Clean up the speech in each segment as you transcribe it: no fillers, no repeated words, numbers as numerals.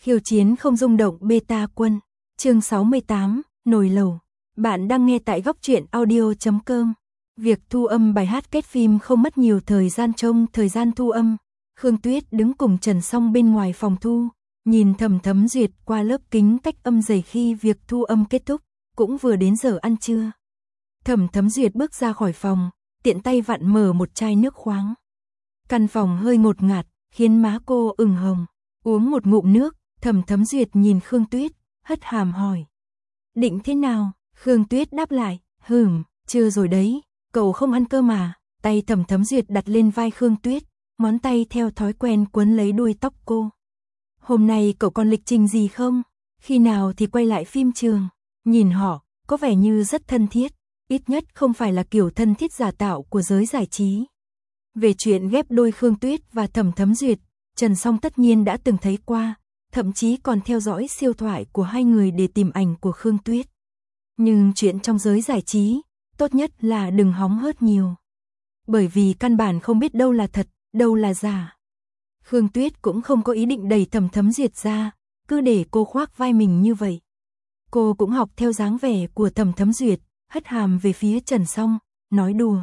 Khiêu chiến không rung động beta quân. Chương 68, nồi lẩu. Bạn đang nghe tại góc truyện audio.com. Việc thu âm bài hát kết phim không mất nhiều thời gian. Trong thời gian thu âm, Khương Tuyết đứng cùng Trần Song bên ngoài phòng thu, nhìn Thẩm Thấm Duyệt qua lớp kính cách âm dày. Khi việc thu âm kết thúc, cũng vừa đến giờ ăn trưa. Thẩm Thấm Duyệt bước ra khỏi phòng, tiện tay vặn mở một chai nước khoáng. Căn phòng hơi ngột ngạt, khiến má cô ửng hồng. Uống một ngụm nước, Thẩm Thấm Duyệt nhìn Khương Tuyết, hất hàm hỏi: định thế nào? Khương Tuyết đáp lại: chưa rồi đấy, cậu không ăn cơm mà. Tay Thẩm Thấm Duyệt đặt lên vai Khương Tuyết, ngón tay theo thói quen quấn lấy đuôi tóc cô. Hôm nay cậu còn lịch trình gì không? Khi nào thì quay lại phim trường? Nhìn họ, có vẻ như rất thân thiết, ít nhất không phải là kiểu thân thiết giả tạo của giới giải trí. Về chuyện ghép đôi Khương Tuyết và Thẩm Thấm Duyệt, Trần Song tất nhiên đã từng thấy qua, thậm chí còn theo dõi siêu thoại của hai người để tìm ảnh của Khương Tuyết. Nhưng chuyện trong giới giải trí, tốt nhất là đừng hóng hớt nhiều. Bởi vì căn bản không biết đâu là thật, đâu là giả. Khương Tuyết cũng không có ý định đẩy Thẩm Thấm Duyệt ra, cứ để cô khoác vai mình như vậy. Cô cũng học theo dáng vẻ của Thẩm Thấm Duyệt, hất hàm về phía Trần Song, nói đùa: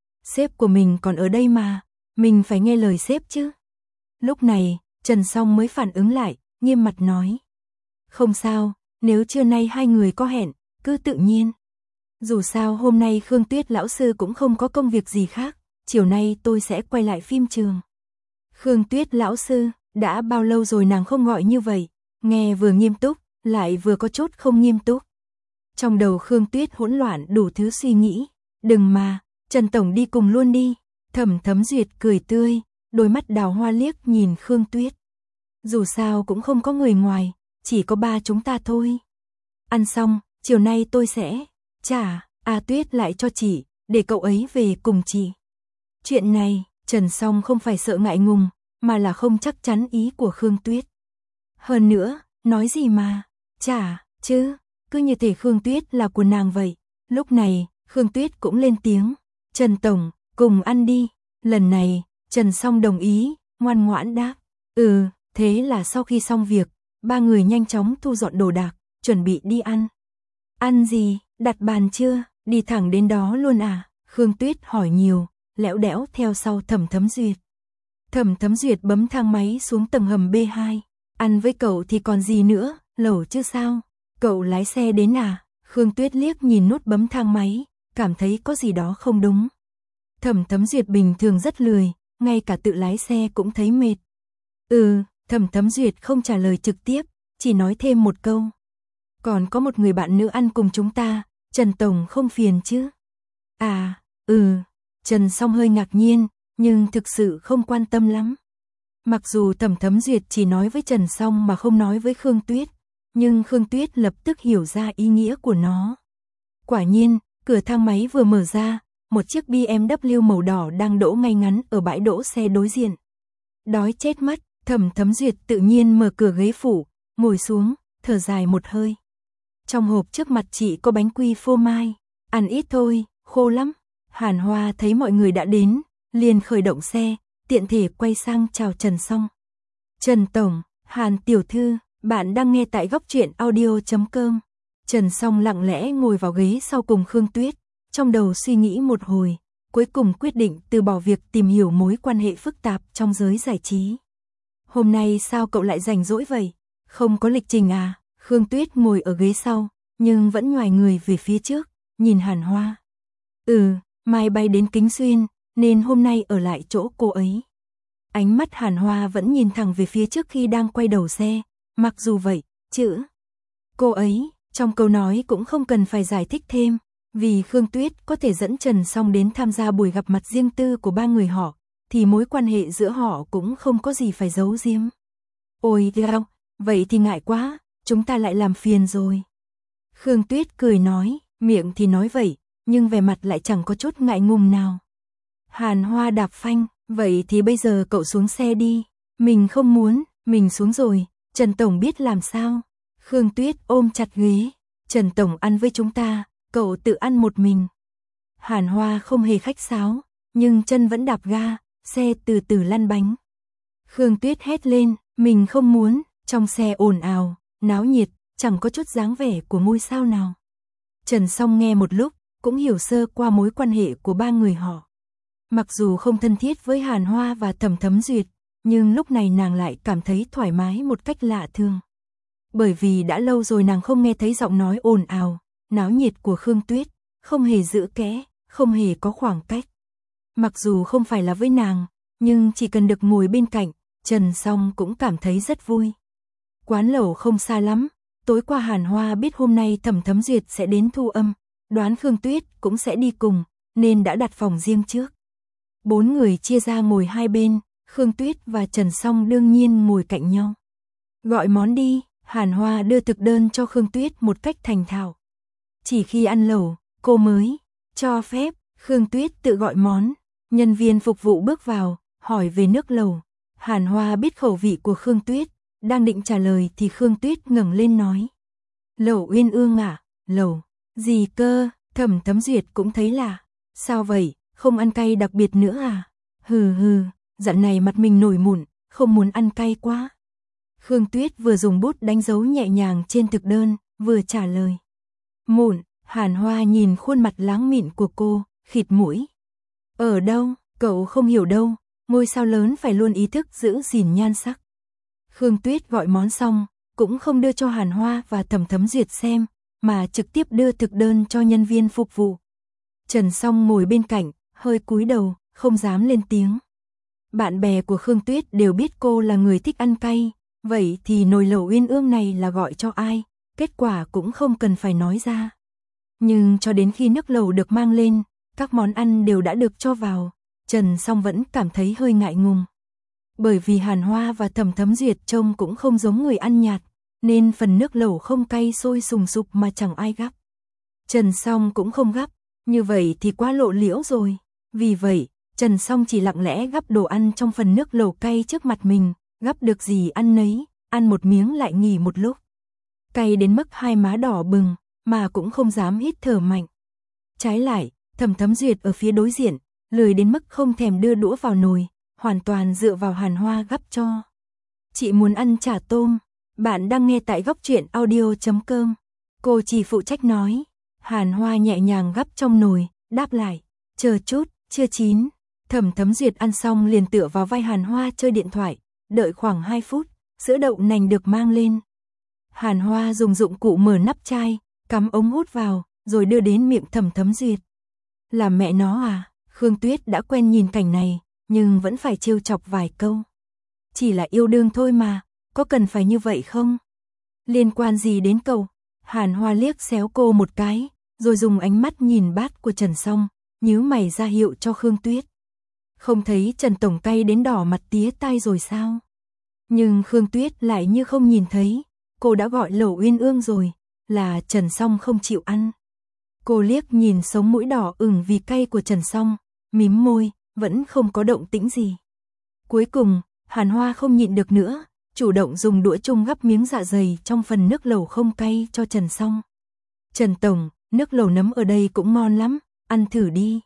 sếp của mình còn ở đây mà, mình phải nghe lời sếp chứ. Lúc này, Trần Song mới phản ứng lại, nghiêm mặt nói: không sao, nếu trưa nay hai người có hẹn, cứ tự nhiên. Dù sao hôm nay Khương Tuyết lão sư cũng không có công việc gì khác, chiều nay tôi sẽ quay lại phim trường. Khương Tuyết lão sư, đã bao lâu rồi nàng không gọi như vậy, nghe vừa nghiêm túc, lại vừa có chút không nghiêm túc. Trong đầu Khương Tuyết hỗn loạn đủ thứ suy nghĩ. Đừng mà, Trần Tổng đi cùng luôn đi. Thẩm Thấm Duyệt cười tươi, đôi mắt đào hoa liếc nhìn Khương Tuyết. Dù sao cũng không có người ngoài, chỉ có ba chúng ta thôi. Ăn xong, chiều nay tôi sẽ trả A Tuyết lại cho chị, để cậu ấy về cùng chị. Chuyện này, Trần Song không phải sợ ngại ngùng, mà là không chắc chắn ý của Khương Tuyết. Hơn nữa, nói gì mà trả chứ, cứ như thể Khương Tuyết là của nàng vậy. Lúc này, Khương Tuyết cũng lên tiếng: Trần Tổng, cùng ăn đi. Lần này, Trần Song đồng ý, ngoan ngoãn đáp: thế là sau khi xong việc, ba người nhanh chóng thu dọn đồ đạc, chuẩn bị đi ăn. Ăn gì, đặt bàn chưa, đi thẳng đến đó luôn à? Khương Tuyết hỏi nhiều, lẽo đẽo theo sau Thẩm Thấm Duyệt. Thẩm Thấm Duyệt bấm thang máy xuống tầng hầm B2. Ăn với cậu thì còn gì nữa, lẩu chứ sao? Cậu lái xe đến à? Khương Tuyết liếc nhìn nút bấm thang máy, cảm thấy có gì đó không đúng. Thẩm Thấm Duyệt bình thường rất lười, ngay cả tự lái xe cũng thấy mệt. Thẩm Thấm Duyệt không trả lời trực tiếp, chỉ nói thêm một câu: còn có một người bạn nữ ăn cùng chúng ta, Trần Tổng không phiền chứ? Trần Song hơi ngạc nhiên, nhưng thực sự không quan tâm lắm. Mặc dù Thẩm Thấm Duyệt chỉ nói với Trần Song mà không nói với Khương Tuyết, nhưng Khương Tuyết lập tức hiểu ra ý nghĩa của nó. Quả nhiên, cửa thang máy vừa mở ra, một chiếc BMW màu đỏ đang đỗ ngay ngắn ở bãi đỗ xe đối diện. Đói chết mất, Thẩm Thấm Duyệt tự nhiên mở cửa ghế phụ, ngồi xuống, thở dài một hơi. Trong hộp trước mặt chị có bánh quy phô mai, ăn ít thôi, khô lắm. Hàn Hoa thấy mọi người đã đến, liền khởi động xe, tiện thể quay sang chào Trần Song. Trần Tổng, Hàn Tiểu Thư, bạn đang nghe tại góc truyện audio.com. Trần Song lặng lẽ ngồi vào ghế sau cùng Khương Tuyết, trong đầu suy nghĩ một hồi, cuối cùng quyết định từ bỏ việc tìm hiểu mối quan hệ phức tạp trong giới giải trí. Hôm nay sao cậu lại rảnh rỗi vậy? Không có lịch trình à? Khương Tuyết ngồi ở ghế sau, nhưng vẫn nhoài người về phía trước, nhìn Hàn Hoa. Mai bay đến Kính Xuyên, nên hôm nay ở lại chỗ cô ấy. Ánh mắt Hàn Hoa vẫn nhìn thẳng về phía trước khi đang quay đầu xe, mặc dù vậy, chữ cô ấy, trong câu nói cũng không cần phải giải thích thêm, vì Khương Tuyết có thể dẫn Trần Song đến tham gia buổi gặp mặt riêng tư của ba người họ, thì mối quan hệ giữa họ cũng không có gì phải giấu giếm. Ôi đau, vậy thì ngại quá, chúng ta lại làm phiền rồi. Khương Tuyết cười nói, miệng thì nói vậy, nhưng vẻ mặt lại chẳng có chút ngại ngùng nào. Hàn Hoa đạp phanh, vậy thì bây giờ cậu xuống xe đi. Mình không muốn, mình xuống rồi, Trần Tổng biết làm sao. Khương Tuyết ôm chặt ghế, Trần Tổng ăn với chúng ta, cậu tự ăn một mình. Hàn Hoa không hề khách sáo, nhưng chân vẫn đạp ga, xe từ từ lăn bánh. Khương Tuyết hét lên, mình không muốn, Trong xe ồn ào, náo nhiệt, chẳng có chút dáng vẻ của ngôi sao nào. Trần Song nghe một lúc, cũng hiểu sơ qua mối quan hệ của ba người họ. Mặc dù không thân thiết với Hàn Hoa và Thẩm Thấm Duyệt, nhưng lúc này nàng lại cảm thấy thoải mái một cách lạ thường. Bởi vì đã lâu rồi nàng không nghe thấy giọng nói ồn ào, náo nhiệt của Khương Tuyết, không hề giữ kẽ, không hề có khoảng cách. Mặc dù không phải là với nàng, nhưng chỉ cần được ngồi bên cạnh, Trần Song cũng cảm thấy rất vui. Quán lẩu không xa lắm, tối qua Hàn Hoa biết hôm nay Thẩm Thấm Duyệt sẽ đến thu âm, đoán Khương Tuyết cũng sẽ đi cùng, nên đã đặt phòng riêng trước. 4 người chia ra ngồi hai bên, Khương Tuyết và Trần Song đương nhiên ngồi cạnh nhau. Gọi món đi, Hàn Hoa đưa thực đơn cho Khương Tuyết một cách thành thạo. Chỉ khi ăn lẩu, cô mới cho phép Khương Tuyết tự gọi món. Nhân viên phục vụ bước vào, hỏi về nước lẩu. Hàn Hoa biết khẩu vị của Khương Tuyết, đang định trả lời thì Khương Tuyết ngẩng lên nói. Lẩu Uyên Ương à, lẩu, gì cơ, Thẩm Thấm Duyệt cũng thấy lạ. Sao vậy, không ăn cay đặc biệt nữa à? Hừ hừ, dạo này mặt mình nổi mụn, không muốn ăn cay quá. Khương Tuyết vừa dùng bút đánh dấu nhẹ nhàng trên thực đơn, vừa trả lời. Mụn, Hàn Hoa nhìn khuôn mặt láng mịn của cô, khịt mũi. Ở đâu, cậu không hiểu đâu, ngôi sao lớn phải luôn ý thức giữ gìn nhan sắc. Khương Tuyết gọi món xong, cũng không đưa cho Hàn Hoa và Thẩm Thấm Duyệt xem, mà trực tiếp đưa thực đơn cho nhân viên phục vụ. Trần Song ngồi bên cạnh, hơi cúi đầu, không dám lên tiếng. Bạn bè của Khương Tuyết đều biết cô là người thích ăn cay, vậy thì nồi lẩu Uyên Ương này là gọi cho ai, kết quả cũng không cần phải nói ra. Nhưng cho đến khi nước lẩu được mang lên, các món ăn đều đã được cho vào, Trần Song vẫn cảm thấy hơi ngại ngùng. Bởi vì Hàn Hoa và Thẩm Thấm Duyệt trông cũng không giống người ăn nhạt, nên phần nước lẩu không cay sôi sùng sục mà chẳng ai gắp. Trần Song cũng không gắp, như vậy thì quá lộ liễu rồi. Vì vậy, Trần Song chỉ lặng lẽ gắp đồ ăn trong phần nước lẩu cay trước mặt mình, gắp được gì ăn nấy, ăn một miếng lại nghỉ một lúc. Cay đến mức hai má đỏ bừng, mà cũng không dám hít thở mạnh. Trái lại, Thẩm Thấm Duyệt ở phía đối diện, lười đến mức không thèm đưa đũa vào nồi, hoàn toàn dựa vào Hàn Hoa gắp cho. Chị muốn ăn chả tôm, bạn đang nghe tại góc truyện audio.com. Cô chỉ phụ trách nói. Hàn Hoa nhẹ nhàng gắp trong nồi, đáp lại, chờ chút, chưa chín. Thẩm Thấm Duyệt ăn xong liền tựa vào vai Hàn Hoa chơi điện thoại, đợi khoảng 2 phút, sữa đậu nành được mang lên. Hàn Hoa dùng dụng cụ mở nắp chai, cắm ống hút vào, rồi đưa đến miệng Thẩm Thấm Duyệt. Là mẹ nó à? Khương Tuyết đã quen nhìn cảnh này, nhưng vẫn phải trêu chọc vài câu. Chỉ là yêu đương thôi mà, có cần phải như vậy không? Liên quan gì đến cậu? Hàn Hoa liếc xéo cô một cái, rồi dùng ánh mắt nhìn bát của Trần Song, nhíu mày ra hiệu cho Khương Tuyết. Không thấy Trần Tổng cay đến đỏ mặt tía tai rồi sao? Nhưng Khương Tuyết lại như không nhìn thấy, cô đã gọi lẩu Uyên Ương rồi, là Trần Song không chịu ăn. Cô liếc nhìn sống mũi đỏ ửng vì cay của Trần Song, mím môi, vẫn không có động tĩnh gì. Cuối cùng, Hàn Hoa không nhịn được nữa, chủ động dùng đũa chung gắp miếng dạ dày trong phần nước lẩu không cay cho Trần Song. Trần Tổng, nước lẩu nấm ở đây cũng ngon lắm, ăn thử đi.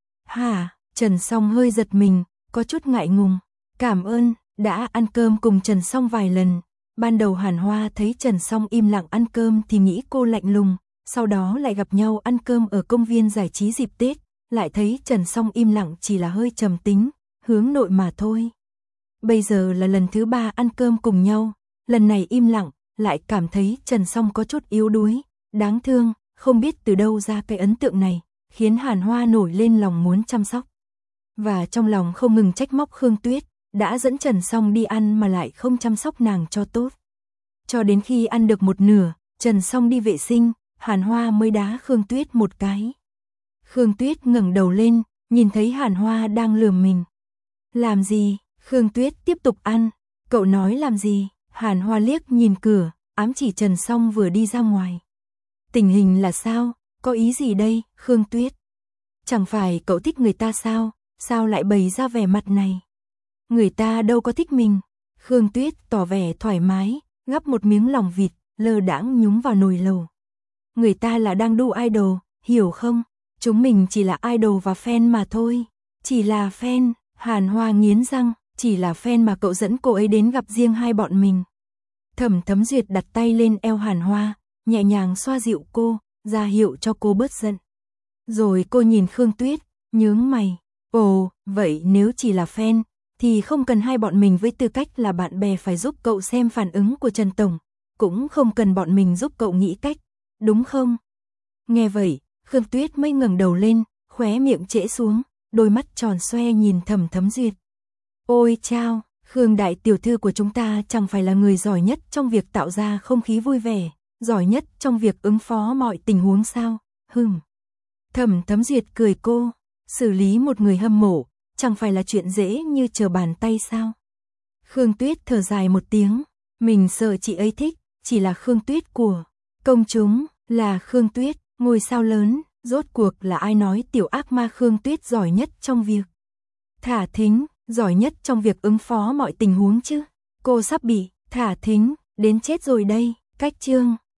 Hả? Trần Song hơi giật mình, có chút ngại ngùng. Cảm ơn, đã ăn cơm cùng Trần Song vài lần. Ban đầu Hàn Hoa thấy Trần Song im lặng ăn cơm thì nghĩ cô lạnh lùng, sau đó lại gặp nhau ăn cơm ở công viên giải trí dịp Tết, lại thấy Trần Song im lặng chỉ là hơi trầm tính, hướng nội mà thôi. Bây giờ là lần thứ 3 ăn cơm cùng nhau, lần này im lặng, lại cảm thấy Trần Song có chút yếu đuối, đáng thương, không biết từ đâu ra cái ấn tượng này, khiến Hàn Hoa nổi lên lòng muốn chăm sóc. Và trong lòng không ngừng trách móc Khương Tuyết, đã dẫn Trần Song đi ăn mà lại không chăm sóc nàng cho tốt. Cho đến khi ăn được một nửa, Trần Song đi vệ sinh, Hàn Hoa mới đá Khương Tuyết một cái. Khương Tuyết ngẩng đầu lên, nhìn thấy Hàn Hoa đang lườm mình. Làm gì? Khương Tuyết tiếp tục ăn. Cậu nói làm gì? Hàn Hoa liếc nhìn cửa, ám chỉ Trần Song vừa đi ra ngoài. Tình hình là sao? Có ý gì đây, Khương Tuyết? Chẳng phải cậu thích người ta sao? Sao lại bày ra vẻ mặt này? Người ta đâu có thích mình. Khương Tuyết tỏ vẻ thoải mái, gắp một miếng lòng vịt, lơ đãng nhúng vào nồi lẩu. Người ta là đang đu idol, hiểu không? Chúng mình chỉ là idol và fan mà thôi. Chỉ là fan. Hàn Hoa nghiến răng, chỉ là fan mà cậu dẫn cô ấy đến gặp riêng hai bọn mình. Thẩm Thấm Duyệt đặt tay lên eo Hàn Hoa, nhẹ nhàng xoa dịu cô, ra hiệu cho cô bớt giận. Rồi cô nhìn Khương Tuyết, nhướng mày. Ồ, vậy nếu chỉ là fan, thì không cần hai bọn mình với tư cách là bạn bè phải giúp cậu xem phản ứng của Trần Tổng, cũng không cần bọn mình giúp cậu nghĩ cách, đúng không? Nghe vậy, Khương Tuyết mới ngẩng đầu lên, khóe miệng trễ xuống, đôi mắt tròn xoe nhìn Thẩm Thấm Duyệt. Ôi chao, Khương đại tiểu thư của chúng ta chẳng phải là người giỏi nhất trong việc tạo ra không khí vui vẻ, giỏi nhất trong việc ứng phó mọi tình huống sao? Thẩm Thấm Duyệt cười cô, xử lý một người hâm mộ, chẳng phải là chuyện dễ như trở bàn tay sao? Khương Tuyết thở dài một tiếng, mình sợ chị ấy thích, chỉ là Khương Tuyết của công chúng, là Khương Tuyết, ngôi sao lớn, rốt cuộc là ai nói tiểu ác ma Khương Tuyết giỏi nhất trong việc thả thính, giỏi nhất trong việc ứng phó mọi tình huống chứ? Cô sắp bị thả thính, đến chết rồi đây, cách chương.